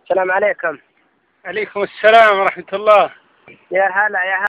السلام عليكم. عليكم السلام ورحمة الله. يا هلا يا هلا.